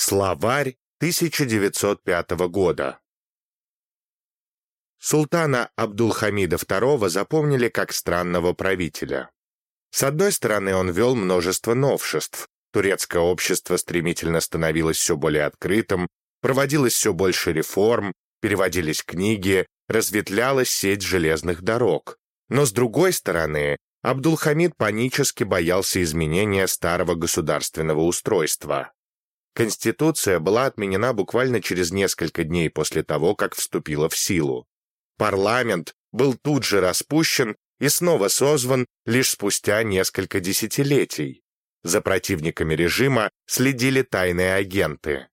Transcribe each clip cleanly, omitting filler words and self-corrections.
Словарь 1905 года. Султана Абдулхамида II запомнили как странного правителя. С одной стороны, он вел множество новшеств. Турецкое общество стремительно становилось все более открытым, проводилось все больше реформ, переводились книги, разветвлялась сеть железных дорог. Но с другой стороны, Абдулхамид панически боялся изменения старого государственного устройства. Конституция была отменена буквально через несколько дней после того, как вступила в силу. Парламент был тут же распущен и снова созван лишь спустя несколько десятилетий. За противниками режима следили тайные агенты.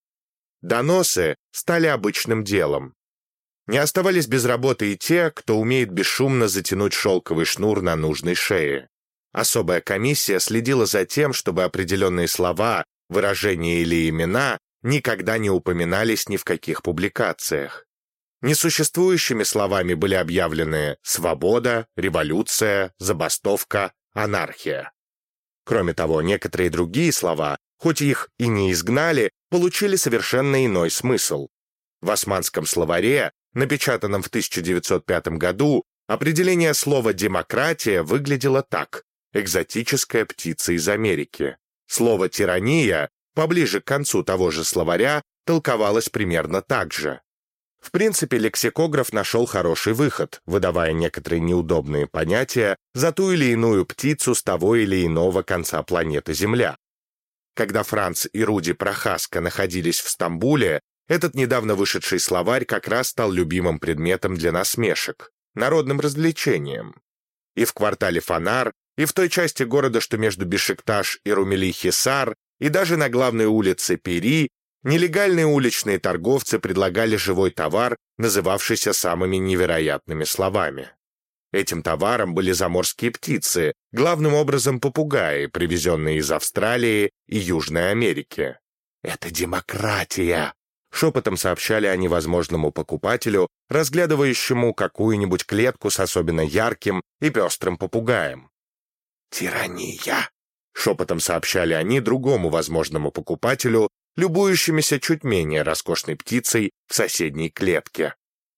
Доносы стали обычным делом. Не оставались без работы и те, кто умеет бесшумно затянуть шелковый шнур на нужной шее. Особая комиссия следила за тем, чтобы определенные слова, выражения или имена никогда не упоминались ни в каких публикациях. Несуществующими словами были объявлены «свобода», «революция», «забастовка», «анархия». Кроме того, некоторые другие слова, хоть их и не изгнали, получили совершенно иной смысл. В османском словаре, напечатанном в 1905 году, определение слова «демократия» выглядело так: «экзотическая птица из Америки». Слово «тирания» поближе к концу того же словаря толковалось примерно так же. В принципе, лексикограф нашел хороший выход, выдавая некоторые неудобные понятия за ту или иную птицу с того или иного конца планеты Земля. Когда Франц и Руди Прохаска находились в Стамбуле, этот недавно вышедший словарь как раз стал любимым предметом для насмешек, народным развлечением. И в квартале Фонар, и в той части города, что между Бешикташ и Румели-Хисар, и даже на главной улице Пери, нелегальные уличные торговцы предлагали живой товар, называвшийся самыми невероятными словами. Этим товаром были заморские птицы, главным образом попугаи, привезенные из Австралии и Южной Америки. «Это демократия!» — шепотом сообщали они возможному покупателю, разглядывающему какую-нибудь клетку с особенно ярким и пестрым попугаем. «Тирания!» — шепотом сообщали они другому возможному покупателю, любующимися чуть менее роскошной птицей в соседней клетке.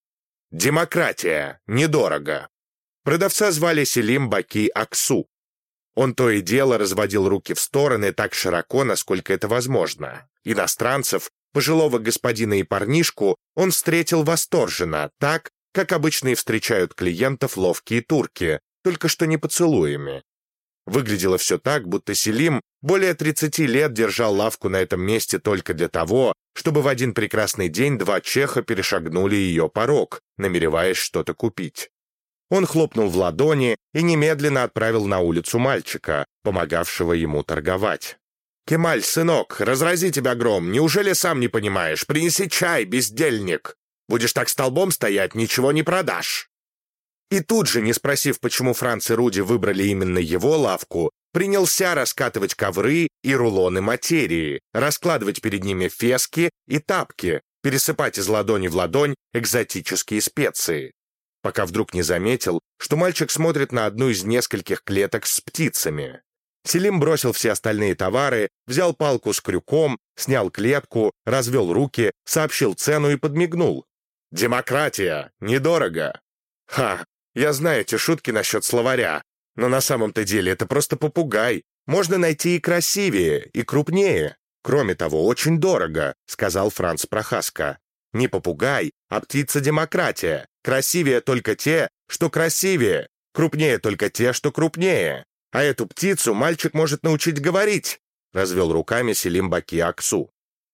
«Демократия! Недорого!» Продавца звали Селим Баки Аксу. Он то и дело разводил руки в стороны так широко, насколько это возможно. Иностранцев, пожилого господина и парнишку, он встретил восторженно, так, как обычно и встречают клиентов ловкие турки, только что не поцелуями. Выглядело все так, будто Селим более 30 лет держал лавку на этом месте только для того, чтобы в один прекрасный день два чеха перешагнули ее порог, намереваясь что-то купить. Он хлопнул в ладони и немедленно отправил на улицу мальчика, помогавшего ему торговать. «Кемаль, сынок, разрази тебя гром, неужели сам не понимаешь? Принеси чай, бездельник! Будешь так столбом стоять, ничего не продашь!» И тут же, не спросив, почему Франц и Руди выбрали именно его лавку, принялся раскатывать ковры и рулоны материи, раскладывать перед ними фески и тапки, пересыпать из ладони в ладонь экзотические специи. Пока вдруг не заметил, что мальчик смотрит на одну из нескольких клеток с птицами. Селим бросил все остальные товары, взял палку с крюком, снял клетку, развел руки, сообщил цену и подмигнул. «Демократия! Недорого!» «Ха! Я знаю эти шутки насчет словаря, но на самом-то деле это просто попугай. Можно найти и красивее, и крупнее. Кроме того, очень дорого», — сказал Франц Прохаска. «Не попугай, а птица-демократия. Красивее только те, что красивее. Крупнее только те, что крупнее. А эту птицу мальчик может научить говорить», — развел руками Селим Баки Аксу.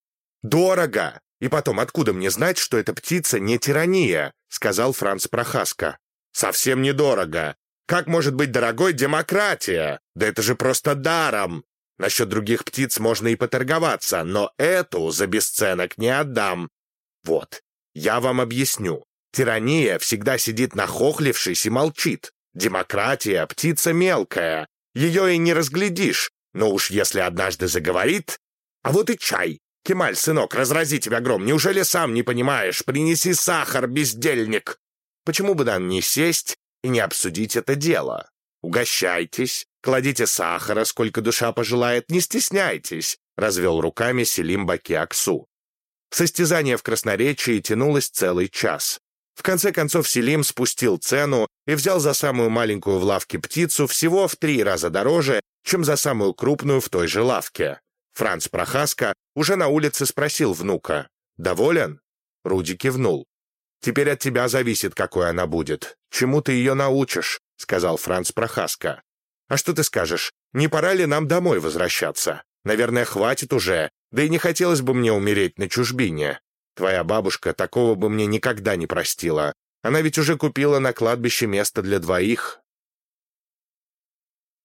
«Дорого! И потом, откуда мне знать, что эта птица не тирания?» — сказал Франц Прохаска. «Совсем недорого. Как может быть дорогой демократия? Да это же просто даром. Насчет других птиц можно и поторговаться, но эту за бесценок не отдам. Вот, я вам объясню. Тирания всегда сидит нахохлившись и молчит. Демократия — птица мелкая. Ее и не разглядишь. Но уж если однажды заговорит... А вот и чай. Кемаль, сынок, разрази тебя гром. Неужели сам не понимаешь? Принеси сахар, бездельник. Почему бы нам не сесть и не обсудить это дело? Угощайтесь, кладите сахара, сколько душа пожелает, не стесняйтесь. развел руками Селим Баки Аксу. Состязание в красноречии тянулось целый час. В конце концов Селим спустил цену и взял за самую маленькую в лавке птицу всего в 3 раза дороже, чем за самую крупную в той же лавке. Франц Прохаска уже на улице спросил внука: «Доволен?» Руди кивнул. «Теперь от тебя зависит, какой она будет. Чему ты ее научишь?» — сказал Франц Прохаска. «А что ты скажешь? Не пора ли нам домой возвращаться? Наверное, хватит уже, да и не хотелось бы мне умереть на чужбине. Твоя бабушка такого бы мне никогда не простила. Она ведь уже купила на кладбище место для 2.